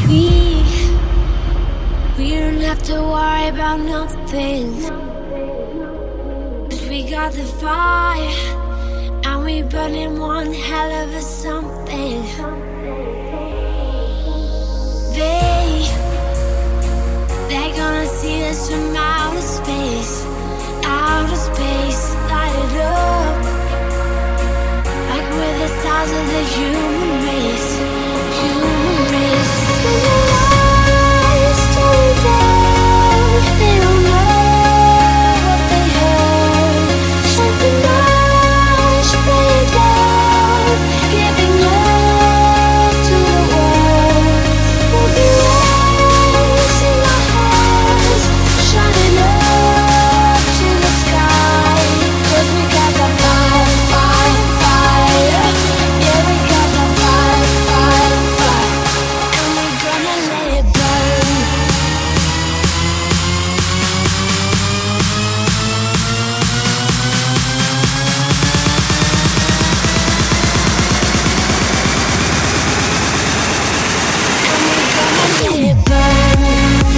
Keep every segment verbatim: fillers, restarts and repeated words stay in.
We, we don't have to worry about nothing. 'Cause we got the fire, and we burning one hell of a something. They, they're gonna see us from outer space, outer space, light it up. Like we're the stars of the human race, human race. When the lights turn down, they don't know what they heard. Shut the lights, play it down, giving love to the world. We'll be raising our hands, shining up to the sky. 'Cause we got the fire, fire, fire. Yeah, we got the fire, fire, fire. And we're gonna let it burn. And we're gonna let it burn.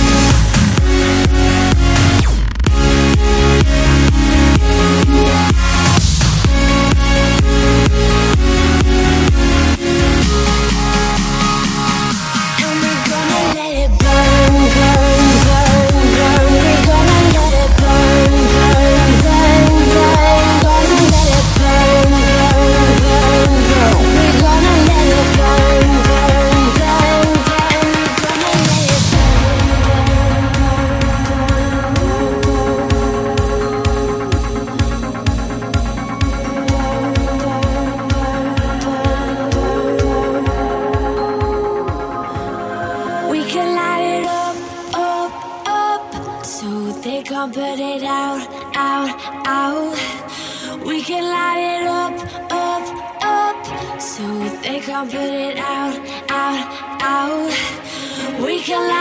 And we're gonna let it burn, burn, burn, burn. We're gonna let it burn, burn, burn, burn. Gonna let it burn, burn, burn, burn. We're gonna let it burn, burn, burn, burn. And we're gonna let it We can light it up, up, up, so they can't put it out, out, out. We can light it up, up, up, so they can't put it out, out, out. We can light